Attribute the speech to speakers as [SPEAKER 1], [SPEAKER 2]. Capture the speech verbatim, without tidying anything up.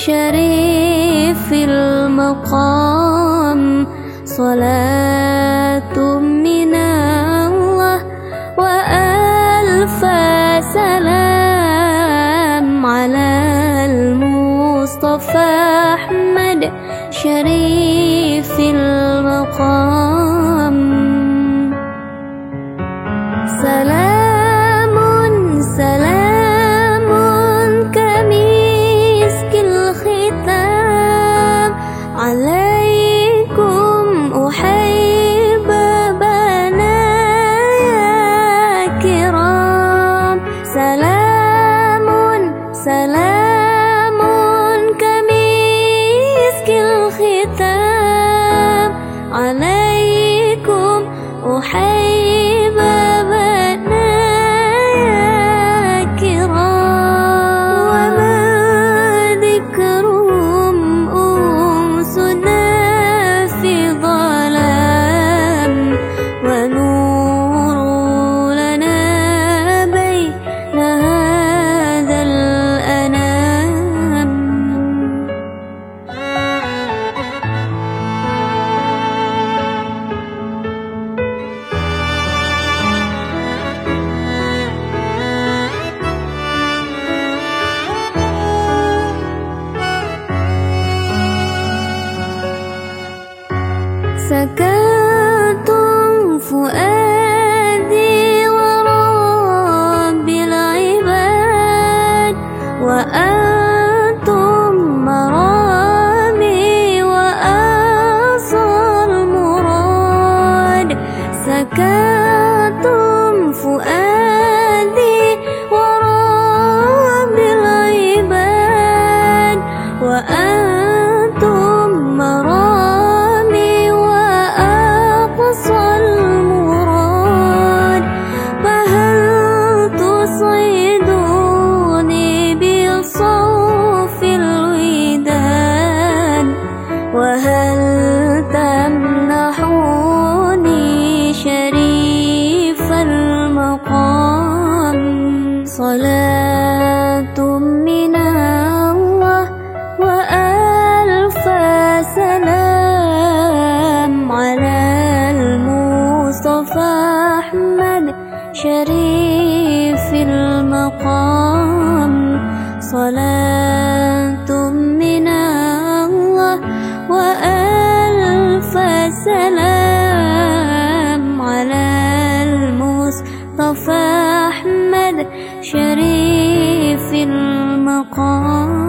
[SPEAKER 1] شريف المقام صلاة من الله وألف سلام على المصطفى أحمد شريف المقام. سلام سلام كمسك الختام عليكم أحب بنايا كرام. سلام سلام كمسك الختام عليكم أحب بنايا كرام. وما ذكرهم أنسنا في ظلام ونور لنا بين هذا الأنام. سكنتم فؤادي ورب العباد وأنتم مرامي وأقصى المراد. سكنتم فؤادي ورب العباد وأنتم مرامي وأقصى المراد. فهل تصيدوني بصوف الوداد وهل تمنحوني شريف المقام. صلاة من الله وألف سلام على المصطفى أحمد شريف المقام. صلاة من الله وألف سلام على المصطفى أحمد شريف المقام.